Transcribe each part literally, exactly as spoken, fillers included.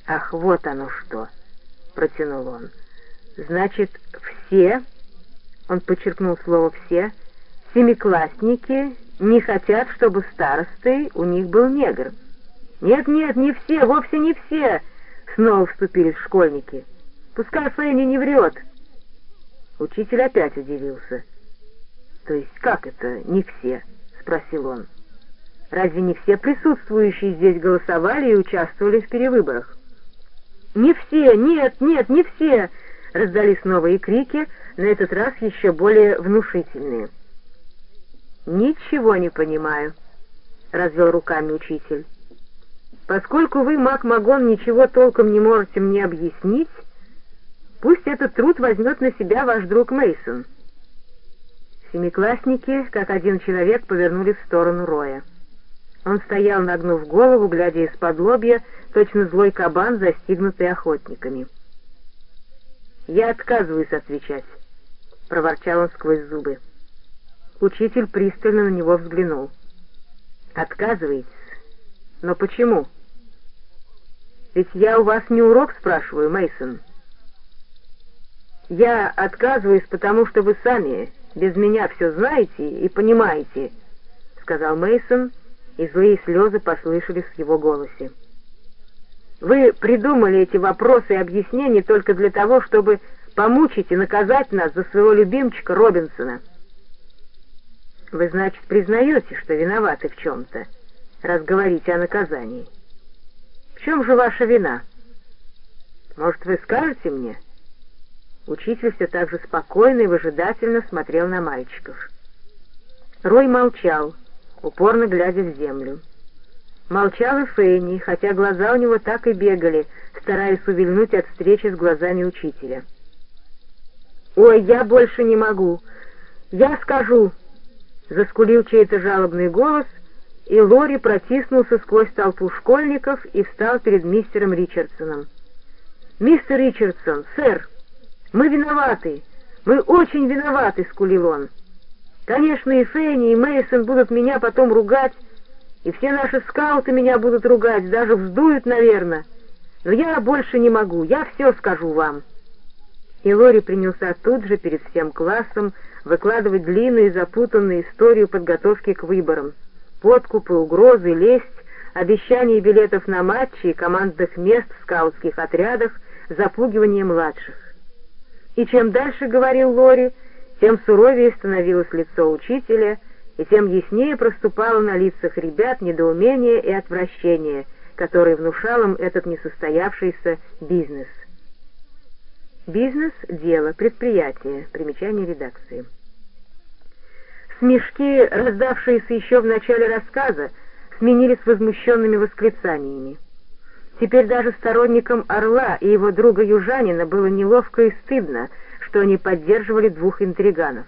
«Ах, вот оно что!» — протянул он. «Значит, все, — он подчеркнул слово «все», — семиклассники не хотят, чтобы старостой у них был негр». «Нет-нет, не все, вовсе не все!» — снова вступились школьники. «Пускай Фенни не врет!» Учитель опять удивился. «То есть как это «не все»?» — спросил он. «Разве не все присутствующие здесь голосовали и участвовали в перевыборах?» «Не все! Нет, нет, не все!» — раздались новые крики, на этот раз еще более внушительные. «Ничего не понимаю», — развел руками учитель. «Поскольку вы, Мак-Магон, ничего толком не можете мне объяснить, пусть этот труд возьмет на себя ваш друг Мейсон». Семиклассники, как один человек, повернули в сторону Роя. Он стоял, нагнув голову, глядя из-под лобья, точно злой кабан, застигнутый охотниками. «Я отказываюсь отвечать», — проворчал он сквозь зубы. Учитель пристально на него взглянул. «Отказываетесь? Но почему?» «Ведь я у вас не урок спрашиваю, Мейсон. Я отказываюсь, потому что вы сами без меня все знаете и понимаете», — сказал Мейсон, и злые слезы послышались в его голосе. «Вы придумали эти вопросы и объяснения только для того, чтобы помучить и наказать нас за своего любимчика Робинсона. Вы, значит, признаете, что виноваты в чем-то, раз говорите о наказании. В чем же ваша вина? Может, вы скажете мне?» Учитель все так же спокойно и выжидательно смотрел на мальчиков. Рой молчал, упорно глядя в землю. Молчал и Фенни, хотя глаза у него так и бегали, стараясь увильнуть от встречи с глазами учителя. «Ой, я больше не могу! Я скажу!» — заскулил чей-то жалобный голос, и Лори протиснулся сквозь толпу школьников и встал перед мистером Ричардсоном. «Мистер Ричардсон, сэр, мы виноваты! Мы очень виноваты!» — скулил он. «Конечно, и Фенни, и Мейсон будут меня потом ругать, и все наши скауты меня будут ругать, даже вздуют, наверное. Но я больше не могу, я все скажу вам». И Лори принялся тут же перед всем классом выкладывать длинную и запутанную историю подготовки к выборам. Подкупы, угрозы, лесть, обещания билетов на матчи и командных мест в скаутских отрядах, запугивание младших. И чем дальше говорил Лори, тем суровее становилось лицо учителя, и тем яснее проступало на лицах ребят недоумение и отвращение, которое внушал им этот несостоявшийся бизнес. Бизнес — дело, предприятие. Примечание редакции. Смешки, раздавшиеся еще в начале рассказа, сменились возмущенными восклицаниями. Теперь даже сторонникам Орла и его друга-южанина было неловко и стыдно, что они поддерживали двух интриганов.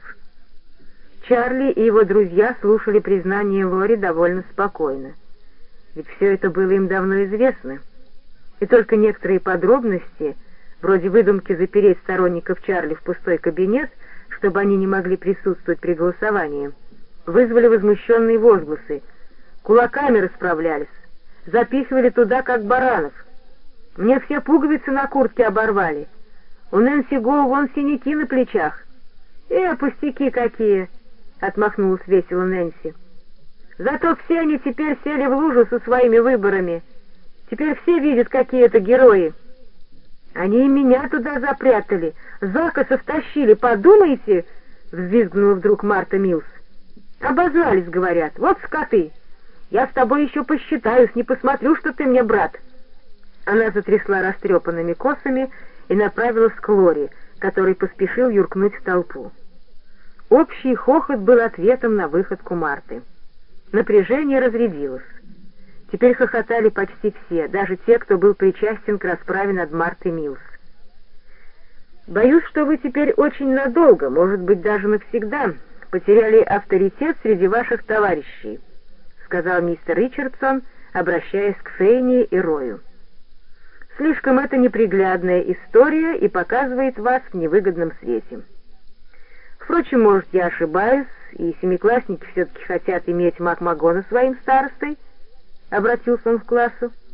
Чарли и его друзья слушали признание Лори довольно спокойно, ведь все это было им давно известно, и только некоторые подробности, вроде выдумки запереть сторонников Чарли в пустой кабинет, чтобы они не могли присутствовать при голосовании, вызвали возмущенные возгласы. Кулаками расправлялись, запихивали туда, как баранов. Мне все пуговицы на куртке оборвали. У Нэнси Гоу вон синяки на плечах. «Э, пустяки какие!» — отмахнулась весело Нэнси. «Зато все они теперь сели в лужу со своими выборами. Теперь все видят, какие это герои. Они и меня туда запрятали, закосов тащили, подумайте!» — взвизгнула вдруг Марта Милс. «Обознались, говорят, вот скоты! Я с тобой еще посчитаюсь, не посмотрю, что ты мне брат!» Она затрясла растрепанными косами и направилась к Лори, который поспешил юркнуть в толпу. Общий хохот был ответом на выходку Марты. Напряжение разрядилось. Теперь хохотали почти все, даже те, кто был причастен к расправе над Мартой Милс. «Боюсь, что вы теперь очень надолго, может быть, даже навсегда, потеряли авторитет среди ваших товарищей», — сказал мистер Ричардсон, обращаясь к Фенни и Рою. «Слишком это неприглядная история и показывает вас в невыгодном свете. Впрочем, может, я ошибаюсь, и семиклассники все-таки хотят иметь Мак-Магона своим старостой», — обратился он к классу.